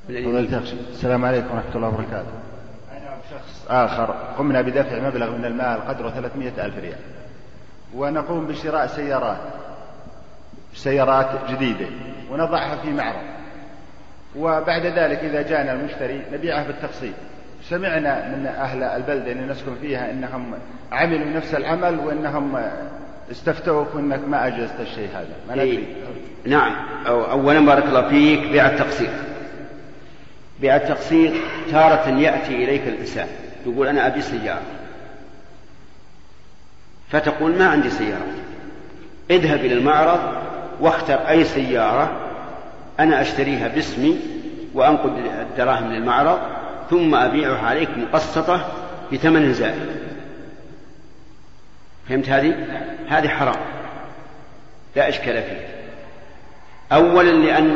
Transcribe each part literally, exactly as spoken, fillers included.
السلام عليكم ورحمة الله وبركاته. أنا وشخص آخر قمنا بدفع مبلغ من المال قدره ثلاثمائة ألف ريال، ونقوم بشراء سيارات سيارات جديدة ونضعها في معرض، وبعد ذلك إذا جاءنا المشتري نبيعها بالتقسيط. سمعنا من أهل البلدة اللي نسكن فيها إنهم عملوا نفس العمل وإنهم استفتوك وإنك ما أجزت الشيء هذا. ما ندري. نعم. أو أولا بارك الله فيك، بيع التقسيط. بيع التقسيط تارة يأتي إليك الإنسان يقول أنا أبي سيارة، فتقول ما عندي سيارة، اذهب إلى المعرض واختر أي سيارة أنا أشتريها باسمي وأنقد الدراهم من المعرض ثم أبيعها عليك مقسطة بثمن زائد. فهمت هذه؟ هذه حرام لا إشكال فيه. أولا لأن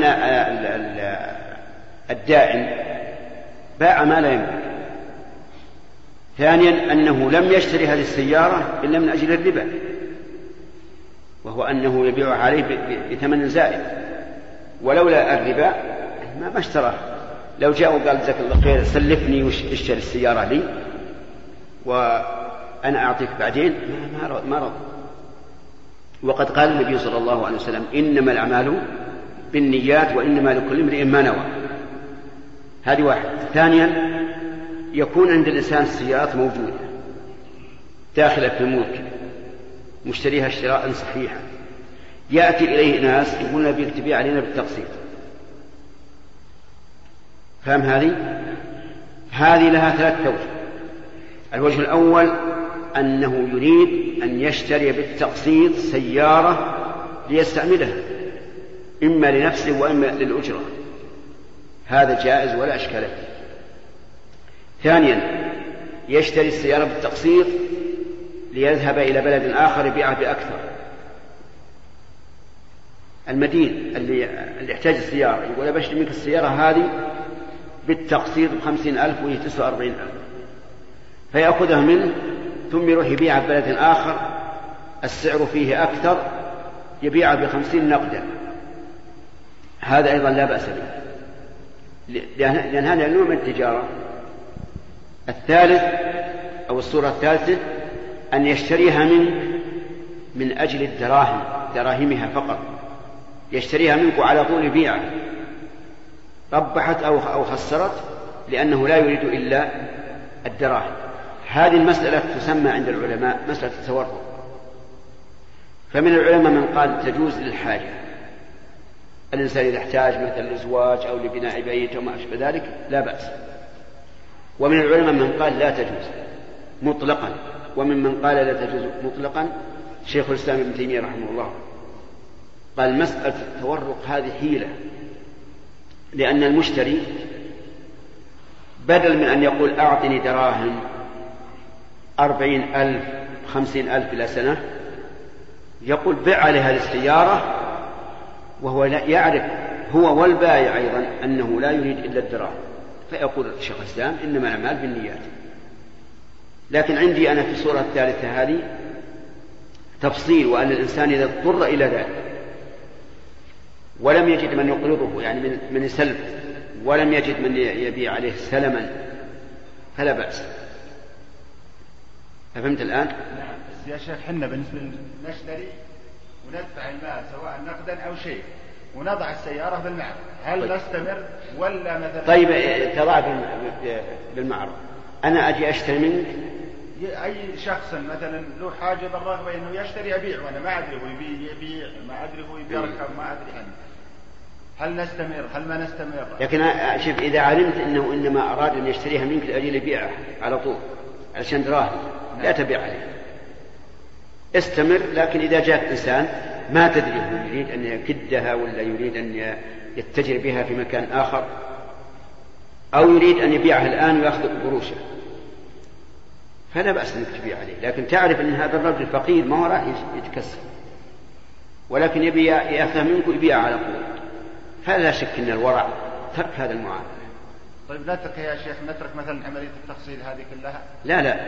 الدائن باع ما لا يملك. ثانيا أنه لم يشتري هذه السيارة إلا من أجل الربا، وهو أنه يبيعها عليه بثمن زائد، ولولا الربا ما اشتراه. لو جاء وقال جزاك الله خير سلفني واشتري السيارة لي وأنا أعطيك بعدين ما رضى. وقد قال النبي صلى الله عليه وسلم إنما الأعمال بالنيات وإنما لكل امرئ ما نوى. هذه واحد. ثانيا يكون عند الإنسان السيارات موجودة داخلة في الملك مشتريها اشتراء صحيحا، يأتي إليه ناس يقول نبيك تبيع علينا بالتقسيط. فهم هذه؟ هذه لها ثلاث وجه. الوجه الأول أنه يريد أن يشتري بالتقسيط سيارة ليستعملها إما لنفسه وإما للأجرة، هذا جائز ولا أشكال فيه. ثانيا يشتري السيارة بالتقسيط ليذهب إلى بلد آخر يبيعها بأكثر. المدين اللي, اللي يحتاج السيارة يقول بشتري منك السيارة هذه بالتقسيط بخمسين ألف وهي تسعة وأربعين ألف، فيأخذها منه ثم يروح يبيعها ببلد آخر السعر فيه أكثر يبيعها بخمسين نقدا. هذا أيضا لا بأس به لأن هذا نوع من التجارة. الثالث أو الصورة الثالثة أن يشتريها منك من أجل الدراهم دراهمها فقط، يشتريها منك على طول بيعه، ربحت أو خسرت لأنه لا يريد إلا الدراهم. هذه المسألة تسمى عند العلماء مسألة التورق. فمن العلماء من قال تجوز للحاجة، الإنسان إذا احتاج مثل لزواج أو لبناء بيت أو ما أشبه ذلك لا بأس. ومن العلماء من قال لا تجوز مطلقا، ومن من قال لا تجوز مطلقا شيخ الإسلام ابن تيمية رحمه الله قال مسألة التورق هذه حيلة، لأن المشتري بدل من أن يقول أعطني دراهم أربعين ألف خمسين ألف إلى سنة يقول بيع على هذه السيارة، وهو يعرف هو والبائع أيضا أنه لا يريد إلا الدراهم، فيقول شيخ الإسلام إنما الأعمال بالنيات. لكن عندي أنا في الصورة الثالثة هذه تفصيل، وأن الإنسان إذا اضطر إلى ذلك ولم يجد من يقرضه يعني من يسلف ولم يجد من يبيع عليه سلما فلا بأس. فهمت الآن؟ بس يا شيخ حنا بالنسبة نشتري وندفع المال سواء نقدا أو شيء ونضع السيارة بالمعرض، هل طيب. نستمر ولا مثلا؟ طيب تضع بالمعرض، أنا أجي أشتري منك أي شخص مثلا له حاجة بالرغبة إنه يشتري يبيع وأنا ما أدري هو يبيع يبيع ما أدري هو يركب ما أدري عنه، هل نستمر هل ما نستمر؟ لكن شوف إذا علمت إنه إنما أراد أن يشتريها منك لأجل يبيعها على طول علشان دراهم لا تبيع عليه، استمر. لكن إذا جاء إنسان ما تدري هو يريد أن يكدها ولا يريد أن يتجر بها في مكان آخر أو يريد أن يبيعها الآن ويأخذ قروشه فلا بأس أنك تبيع عليه، لكن تعرف أن هذا الرجل فقير ما هو راح يتكسر ولكن يبي يأخذ منك ويبيع على طول، فلا شك أن الورع ترك هذا المعاملة. طيب نترك يا شيخ نترك مثلا عملية التفصيل هذه كلها؟ لا لا،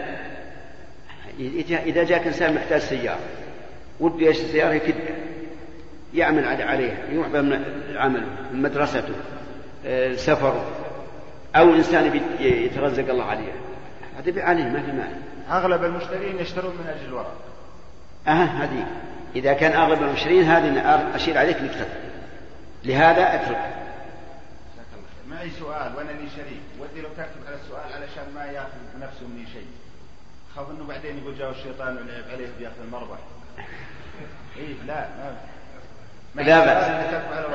إذا جاءك إنسان محتاج سيارة ودي يشتري سيارة كده يعمل عليها يروح عمله من مدرسته سفر أو إنسان يترزق الله عليه هذا يبيع عليه ما في مانع. أغلب المشترين يشترون من أجل الورق. أه هذه إذا كان أغلب المشترين هذه أشير عليك نكتب لهذا أترك. معي سؤال وأنا لي شريك ودي لو تكتب على السؤال علشان ما يأخذ نفسه مني شيء خاف إنه بعدين يقول جاء الشيطان ولعب عليه بيأخذ المربح. إيه لا ما لا بأس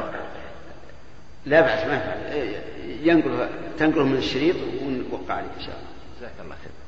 لا بأس ما ينقل تنقله من الشريط ونوقع عليه إن شاء الله. جزاك الله خير.